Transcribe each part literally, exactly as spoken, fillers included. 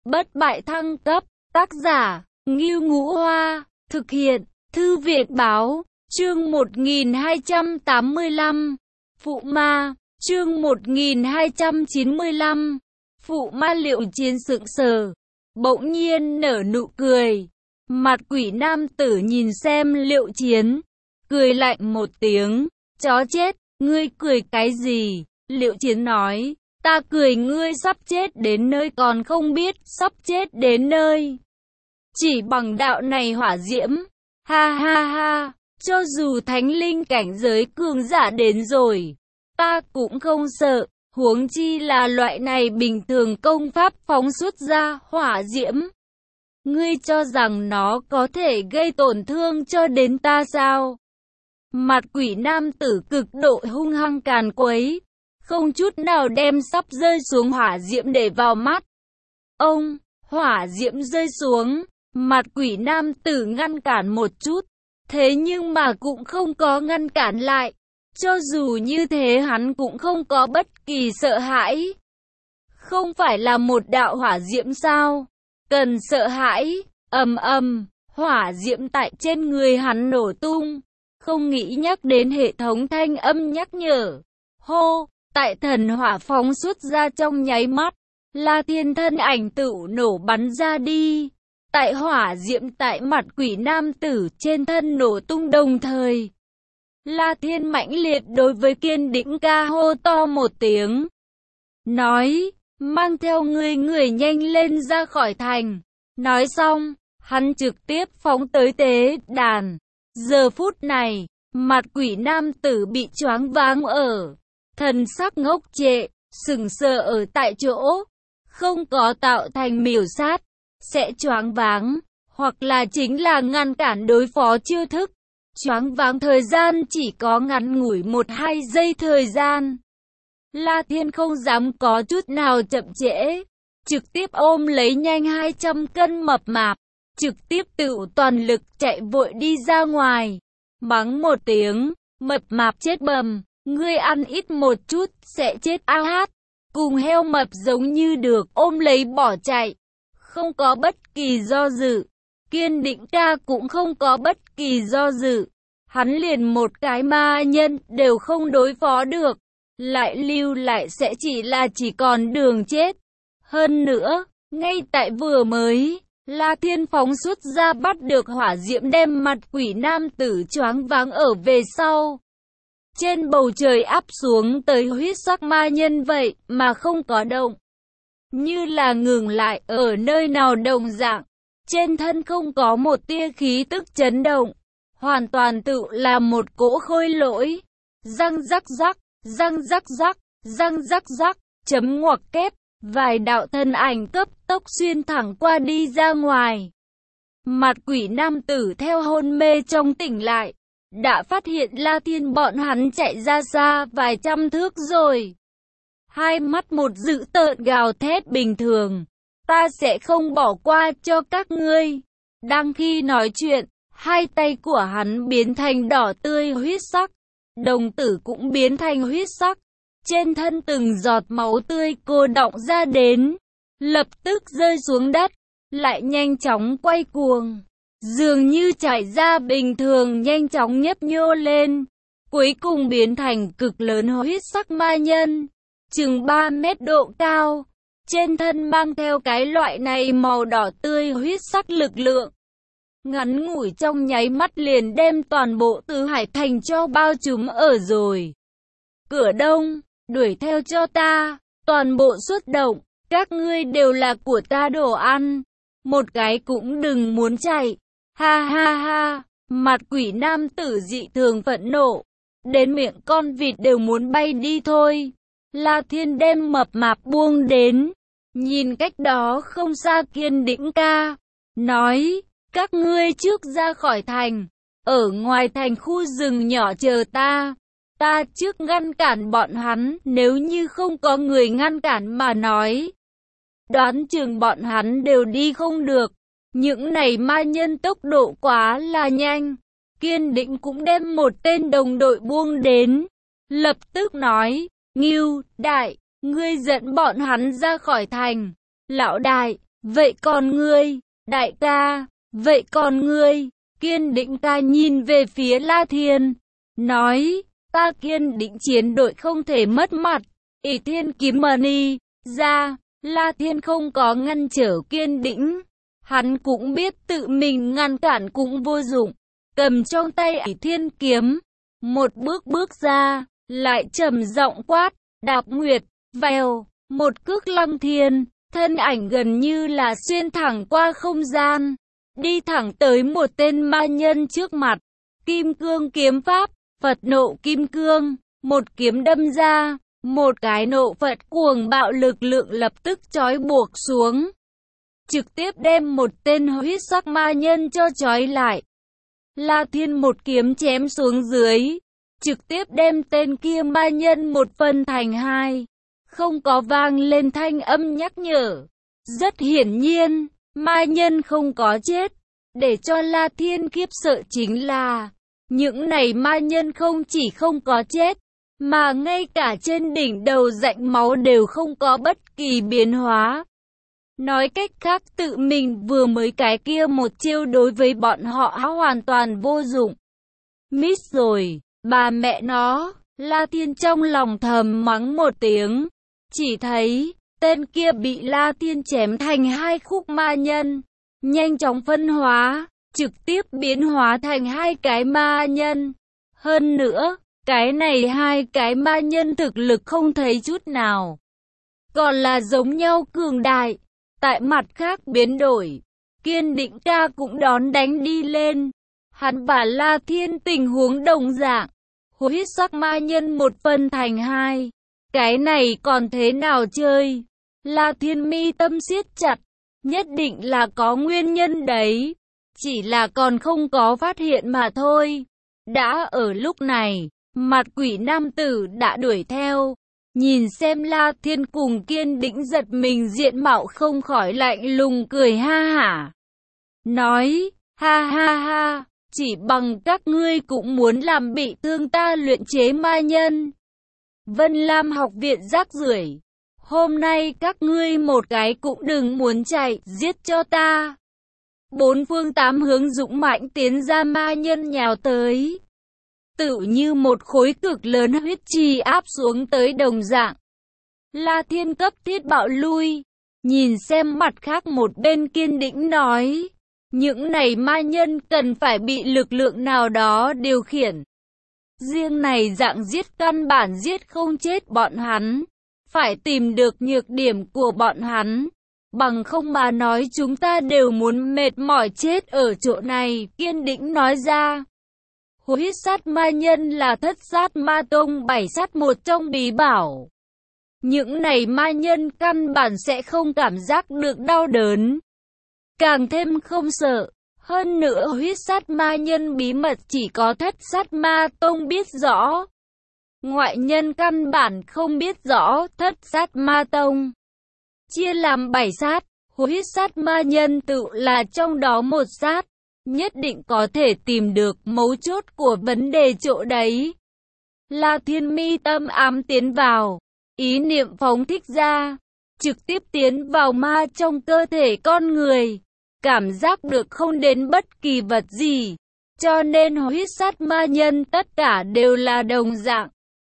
bất bại thăng cấp, tác giả, Ngưu Ngũ Hoa, thực hiện, Thư viện Báo, chương một nghìn hai trăm tám mươi lăm, Phụ Ma, chương một nghìn hai trăm chín mươi lăm, Phụ Ma. Liệu Chiến sững sờ, bỗng nhiên nở nụ cười. Mặt quỷ nam tử nhìn xem Liệu Chiến, cười lạnh một tiếng, chó chết, ngươi cười cái gì? Liệu Chiến nói, ta cười ngươi sắp chết đến nơi còn không biết sắp chết đến nơi. Chỉ bằng đạo này hỏa diễm, ha ha ha, cho dù thánh linh cảnh giới cường giả đến rồi, ta cũng không sợ, huống chi là loại này bình thường công pháp phóng xuất ra hỏa diễm. Ngươi cho rằng nó có thể gây tổn thương cho đến ta sao? Mặt quỷ nam tử cực độ hung hăng càn quấy, không chút nào đem sắp rơi xuống hỏa diễm để vào mắt. Ông, hỏa diễm rơi xuống, mặt quỷ nam tử ngăn cản một chút, thế nhưng mà cũng không có ngăn cản lại. Cho dù như thế hắn cũng không có bất kỳ sợ hãi. Không phải là một đạo hỏa diễm sao? Cần sợ hãi, ầm ầm, hỏa diễm tại trên người hắn nổ tung. Không nghĩ nhắc đến hệ thống thanh âm nhắc nhở. Hô, tại thần hỏa phóng xuất ra trong nháy mắt, La Thiên thân ảnh tự nổ bắn ra đi. Tại hỏa diễm tại mặt quỷ nam tử trên thân nổ tung đồng thời. La Thiên mãnh liệt đối với Kiên Đĩnh ca hô to một tiếng. Nói, mang theo người người nhanh lên ra khỏi thành. Nói xong, hắn trực tiếp phóng tới tế đàn. Giờ phút này, mặt quỷ nam tử bị choáng váng ở. Thần sắc ngốc trệ, sững sờ ở tại chỗ. Không có tạo thành miểu sát, sẽ choáng váng, hoặc là chính là ngăn cản đối phó chiêu thức. Choáng váng thời gian chỉ có ngắn ngủi một hai giây thời gian. La Thiên không dám có chút nào chậm trễ, trực tiếp ôm lấy nhanh hai trăm cân mập mạp, trực tiếp tự toàn lực chạy vội đi ra ngoài, mắng một tiếng, mập mạp chết bầm, ngươi ăn ít một chút sẽ chết a hát, cùng heo mập giống như được ôm lấy bỏ chạy, không có bất kỳ do dự. Kiên Định ca cũng không có bất kỳ do dự, hắn liền một cái ma nhân đều không đối phó được, lại lưu lại sẽ chỉ là chỉ còn đường chết. Hơn nữa, ngay tại vừa mới, La Thiên phóng xuất ra bắt được hỏa diễm đem mặt quỷ nam tử choáng váng ở về sau. Trên bầu trời áp xuống tới huyết sắc ma nhân vậy mà không có động. Như là ngừng lại ở nơi nào đồng dạng. Trên thân không có một tia khí tức chấn động. Hoàn toàn tự là một cỗ khôi lỗi. Răng rắc rắc, răng rắc rắc, răng rắc rắc, chấm ngoặc kép. Vài đạo thân ảnh cấp tốc xuyên thẳng qua đi ra ngoài. Mặt quỷ nam tử theo hôn mê trong tỉnh lại. Đã phát hiện La Thiên bọn hắn chạy ra xa vài trăm thước rồi. Hai mắt một dữ tợn gào thét bình thường. Ta sẽ không bỏ qua cho các ngươi. Đang khi nói chuyện, hai tay của hắn biến thành đỏ tươi huyết sắc. Đồng tử cũng biến thành huyết sắc. Trên thân từng giọt máu tươi cô đọng ra đến. Lập tức rơi xuống đất. Lại nhanh chóng quay cuồng. Dường như chảy ra bình thường nhanh chóng nhấp nhô lên. Cuối cùng biến thành cực lớn huyết sắc ma nhân. Chừng ba mét độ cao. Trên thân mang theo cái loại này màu đỏ tươi huyết sắc lực lượng. Ngắn ngủi trong nháy mắt liền đem toàn bộ Tứ Hải Thành cho bao trùm ở rồi. Cửa đông, đuổi theo cho ta, toàn bộ xuất động, các ngươi đều là của ta đồ ăn. Một cái cũng đừng muốn chạy. Ha ha ha, mặt quỷ nam tử dị thường phẫn nộ. Đến miệng con vịt đều muốn bay đi thôi. La Thiên đem mập mạp buông đến. Nhìn cách đó không xa Kiên Đĩnh ca. Nói, các ngươi trước ra khỏi thành. Ở ngoài thành khu rừng nhỏ chờ ta. Ta trước ngăn cản bọn hắn. Nếu như không có người ngăn cản mà nói. Đoán chừng bọn hắn đều đi không được. Những này ma nhân tốc độ quá là nhanh. Kiên Định cũng đem một tên đồng đội buông đến. Lập tức nói, Ngưu, đại, ngươi dẫn bọn hắn ra khỏi thành. Lão đại, Vậy còn ngươi, đại ca, vậy còn ngươi, Kiên Định ca nhìn về phía La Thiên, nói, ta Kiên Định chiến đội không thể mất mặt. Ỷ Thiên kiếm mani ra, La Thiên không có ngăn trở Kiên Định. Hắn cũng biết tự mình ngăn cản cũng vô dụng, cầm trong tay Ỷ Thiên kiếm, một bước bước ra, lại trầm giọng quát, Đạp Nguyệt, vèo, một cước lăng thiên, thân ảnh gần như là xuyên thẳng qua không gian, đi thẳng tới một tên ma nhân trước mặt. Kim cương kiếm pháp, Phật nộ kim cương, một kiếm đâm ra, một cái nộ Phật cuồng bạo lực lượng lập tức trói buộc xuống, trực tiếp đem một tên huyết sắc ma nhân cho trói lại. La Thiên một kiếm chém xuống dưới, trực tiếp đem tên kia ma nhân một phân thành hai, không có vang lên thanh âm nhắc nhở. Rất hiển nhiên, ma nhân không có chết. Để cho La Thiên khiếp sợ chính là, những này ma nhân không chỉ không có chết, mà ngay cả trên đỉnh đầu rãnh máu đều không có bất kỳ biến hóa. Nói cách khác, tự mình vừa mới cái kia một chiêu đối với bọn họ hoàn toàn vô dụng. Miss rồi, bà mẹ nó, La Thiên trong lòng thầm mắng một tiếng. Chỉ thấy, tên kia bị La Thiên chém thành hai khúc ma nhân, nhanh chóng phân hóa, trực tiếp biến hóa thành hai cái ma nhân. Hơn nữa, cái này hai cái ma nhân thực lực không thấy chút nào, còn là giống nhau cường đại. Tại mặt khác biến đổi, Kiên Định ca cũng đón đánh đi lên. Hắn và La Thiên tình huống đồng dạng, huyết sắc ma nhân một phân thành hai. Cái này còn thế nào chơi? La Thiên mi tâm siết chặt, nhất định là có nguyên nhân đấy, chỉ là còn không có phát hiện mà thôi. Đã ở lúc này, mặt quỷ nam tử đã đuổi theo. Nhìn xem La Thiên cùng Kiên Định giật mình diện mạo không khỏi lạnh lùng cười ha hả. Nói, ha ha ha, chỉ bằng các ngươi cũng muốn làm bị thương ta luyện chế ma nhân. Vân Lam học viện rác rưởi, hôm nay các ngươi một cái cũng đừng muốn chạy, giết cho ta. Bốn phương tám hướng dũng mãnh tiến ra ma nhân nhào tới, tự như một khối cực lớn huyết chi áp xuống tới đồng dạng. La Thiên cấp thiết bạo lui, nhìn xem mặt khác một bên Kiên Định nói, những này ma nhân cần phải bị lực lượng nào đó điều khiển. Riêng này dạng giết căn bản giết không chết bọn hắn, phải tìm được nhược điểm của bọn hắn, bằng không mà nói chúng ta đều muốn mệt mỏi chết ở chỗ này. Kiên Định nói ra. Huyết sát ma nhân là thất sát ma tông bảy sát một trong bí bảo. Những này ma nhân căn bản sẽ không cảm giác được đau đớn, càng thêm không sợ. Hơn nữa huyết sát ma nhân bí mật chỉ có thất sát ma tông biết rõ, ngoại nhân căn bản không biết rõ. Thất sát ma tông chia làm bảy sát, huyết sát ma nhân tự là trong đó một sát, nhất định có thể tìm được mấu chốt của vấn đề chỗ đấy. La Thiên mi tâm ám tiến vào, ý niệm phóng thích ra, trực tiếp tiến vào ma trong cơ thể con người, cảm giác được không đến bất kỳ vật gì, cho nên huyết sát ma nhân tất cả đều là đồng dạng,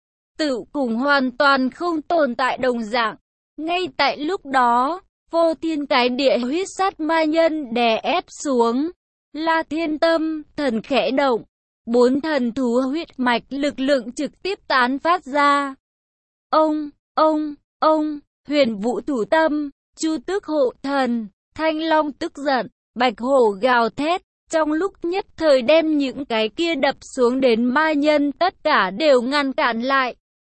tự cùng hoàn toàn không tồn tại đồng dạng. Ngay tại lúc đó, vô thiên cái địa huyết sát ma nhân đè ép xuống. La Thiên tâm thần khẽ động, bốn thần thú huyết mạch lực lượng trực tiếp tán phát ra. Ông, ông, ông, huyền vũ thủ tâm, chu tước hộ thần, thanh long tức giận, bạch hổ gào thét, trong lúc nhất thời đem những cái kia đập xuống đến ma nhân tất cả đều ngăn cản lại.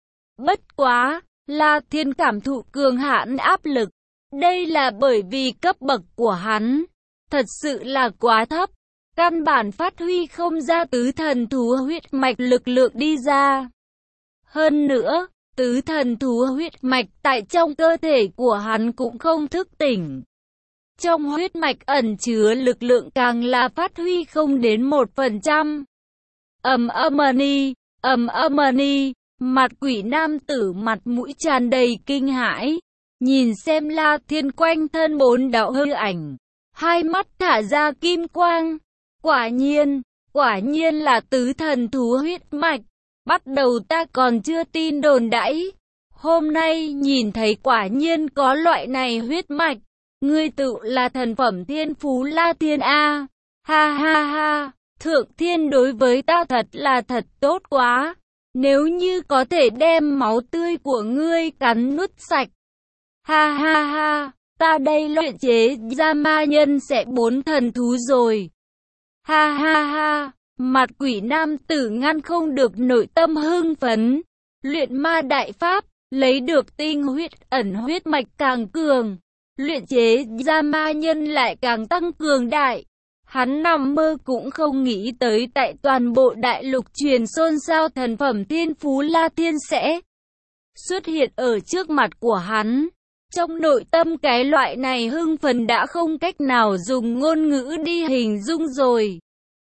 Bất quá, La Thiên cảm thụ cường hãn áp lực, đây là bởi vì cấp bậc của hắn thật sự là quá thấp, căn bản phát huy không ra tứ thần thú huyết mạch lực lượng đi ra. Hơn nữa, tứ thần thú huyết mạch tại trong cơ thể của hắn cũng không thức tỉnh. Trong huyết mạch ẩn chứa lực lượng càng là phát huy không đến một phần trăm. Ầm ầm ni, ầm ầm ni, mặt quỷ nam tử mặt mũi tràn đầy kinh hãi, Nhìn xem La Thiên quanh thân bốn đạo hư ảnh, hai mắt thả ra kim quang. Quả nhiên, quả nhiên là tứ thần thú huyết mạch. Bắt đầu ta còn chưa tin đồn đãi, hôm nay nhìn thấy quả nhiên có loại này huyết mạch. Ngươi tự là thần phẩm thiên phú La Thiên a. Ha ha ha, Thượng Thiên đối với ta thật là thật tốt quá. Nếu như có thể đem máu tươi của ngươi cắn nuốt sạch. Ha ha ha, ta đây luyện chế ra ma nhân sẽ bốn thần thú rồi. Ha ha ha, mặt quỷ nam tử ngăn không được nội tâm hưng phấn. Luyện ma đại pháp, lấy được tinh huyết ẩn huyết mạch càng cường. Luyện chế ra ma nhân lại càng tăng cường đại. Hắn nằm mơ cũng không nghĩ tới tại toàn bộ đại lục truyền xôn xao thần phẩm thiên phú La Thiên sẽ xuất hiện ở trước mặt của hắn. Trong nội tâm cái loại này hưng phấn đã không cách nào dùng ngôn ngữ đi hình dung rồi.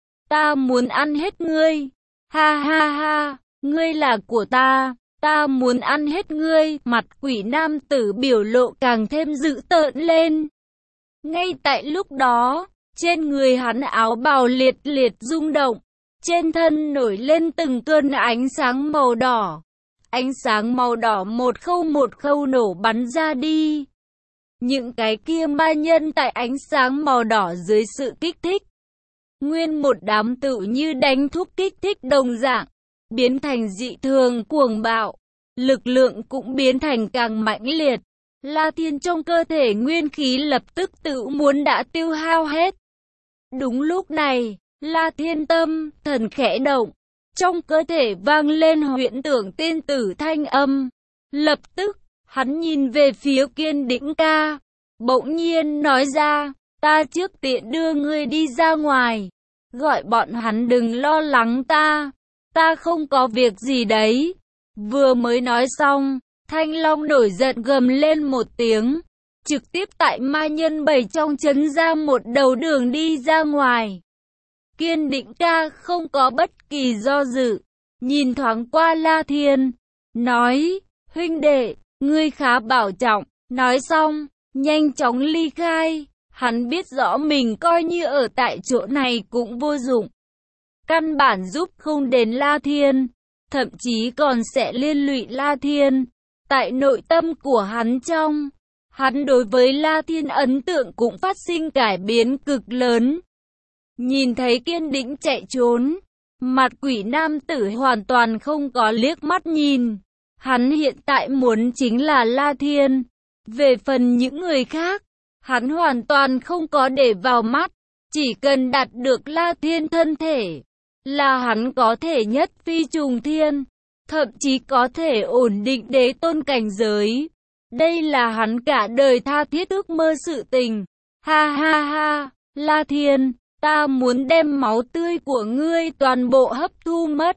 Ta muốn ăn hết ngươi. Ha ha ha, ngươi là của ta. Ta muốn ăn hết ngươi. Mặt quỷ nam tử biểu lộ càng thêm dữ tợn lên. Ngay tại lúc đó, trên người hắn áo bào liệt liệt rung động. Trên thân nổi lên từng cơn ánh sáng màu đỏ. Ánh sáng màu đỏ một khâu một khâu nổ bắn ra đi. Những cái kia ma nhân tại ánh sáng màu đỏ dưới sự kích thích. Nguyên một đám tự như đánh thúc kích thích đồng dạng. Biến thành dị thường cuồng bạo. Lực lượng cũng biến thành càng mãnh liệt. La Thiên trong cơ thể nguyên khí lập tức tự muốn đã tiêu hao hết. Đúng lúc này, La Thiên tâm, thần khẽ động. Trong cơ thể vang lên huyễn tưởng tiên tử thanh âm. Lập tức, hắn nhìn về phía Kiên Đĩnh ca. Bỗng nhiên nói ra, ta trước tiện đưa ngươi đi ra ngoài. Gọi bọn hắn đừng lo lắng ta. Ta không có việc gì đấy. Vừa mới nói xong, Thanh Long nổi giận gầm lên một tiếng. Trực tiếp tại ma nhân bảy trong trấn ra một đầu đường đi ra ngoài. Kiên Định ca không có bất kỳ do dự, nhìn thoáng qua La Thiên, nói, huynh đệ, ngươi khá bảo trọng, nói xong, nhanh chóng ly khai, hắn biết rõ mình coi như ở tại chỗ này cũng vô dụng. Căn bản giúp không đến La Thiên, thậm chí còn sẽ liên lụy La Thiên, tại nội tâm của hắn trong. Hắn đối với La Thiên ấn tượng cũng phát sinh cải biến cực lớn. Nhìn thấy Kiên Định chạy trốn, mặt quỷ nam tử hoàn toàn không có liếc mắt nhìn. Hắn hiện tại muốn chính là La Thiên. Về phần những người khác, hắn hoàn toàn không có để vào mắt. Chỉ cần đạt được La Thiên thân thể, là hắn có thể nhất phi trùng thiên, thậm chí có thể ổn định đế tôn cảnh giới. Đây là hắn cả đời tha thiết ước mơ sự tình. Ha ha ha, La Thiên, ta muốn đem máu tươi của ngươi toàn bộ hấp thu mất.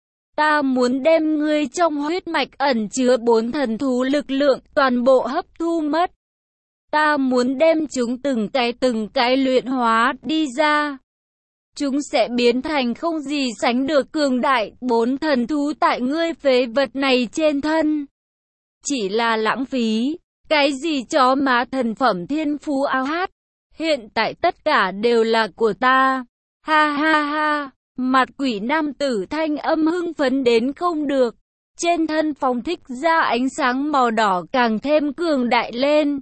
Ta muốn đem ngươi trong huyết mạch ẩn chứa bốn thần thú lực lượng toàn bộ hấp thu mất. Ta muốn đem chúng từng cái từng cái luyện hóa đi ra. Chúng sẽ biến thành không gì sánh được cường đại bốn thần thú tại ngươi phế vật này trên thân. Chỉ là lãng phí, cái gì chó má thần phẩm thiên phú ao hát, hiện tại tất cả đều là của ta. Ha ha ha, mặt quỷ nam tử thanh âm hưng phấn đến không được, trên thân phóng thích ra ánh sáng màu đỏ càng thêm cường đại lên.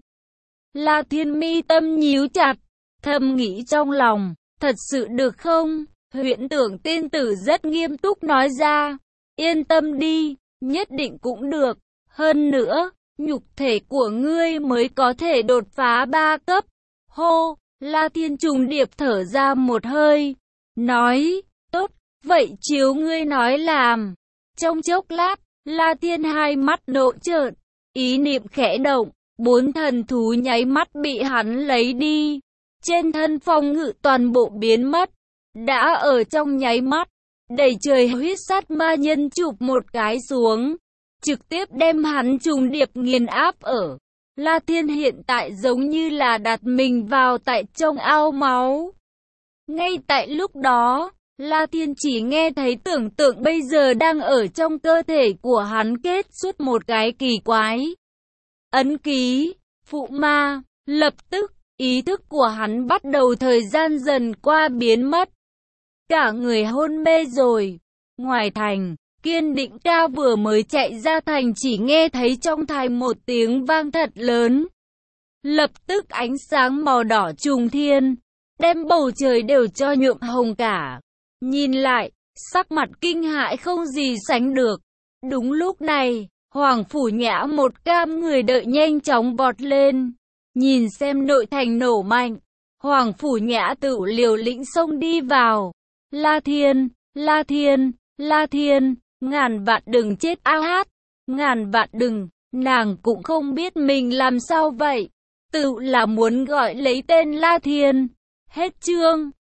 La Thiên mi tâm nhíu chặt, thầm nghĩ trong lòng, thật sự được không? Huyễn tưởng tiên tử rất nghiêm túc nói ra, yên tâm đi, nhất định cũng được. Hơn nữa, nhục thể của ngươi mới có thể đột phá ba cấp. Hô, La Thiên trùng điệp thở ra một hơi, nói, tốt, vậy chiếu ngươi nói làm. Trong chốc lát, La Thiên hai mắt nộ trợn, ý niệm khẽ động, bốn thần thú nháy mắt bị hắn lấy đi. Trên thân phong ngự toàn bộ biến mất, đã ở trong nháy mắt, đầy trời huyết sát ma nhân chụp một cái xuống. Trực tiếp đem hắn trùng điệp nghiền áp ở. La Thiên hiện tại giống như là đặt mình vào tại trong ao máu. Ngay tại lúc đó, La Thiên chỉ nghe thấy tưởng tượng bây giờ đang ở trong cơ thể của hắn kết xuất một cái kỳ quái. ấn ký, phụ ma. Lập tức, ý thức của hắn bắt đầu thời gian dần qua biến mất. Cả người hôn mê rồi. Ngoài thành, Kiên Định Ca vừa mới chạy ra thành chỉ nghe thấy trong thành một tiếng vang thật lớn. Lập tức ánh sáng màu đỏ trùng thiên, đem bầu trời đều cho nhuộm hồng cả. Nhìn lại, sắc mặt kinh hãi không gì sánh được. Đúng lúc này, Hoàng Phủ Nhã một cam người đợi nhanh chóng vọt lên. Nhìn xem nội thành nổ mạnh, Hoàng Phủ Nhã tự liều lĩnh xông đi vào. La Thiên, La Thiên, La Thiên, ngàn vạn đừng chết a hát, ngàn vạn đừng, nàng cũng không biết mình làm sao vậy. Tự là muốn gọi lấy tên La Thiên. Hết chương.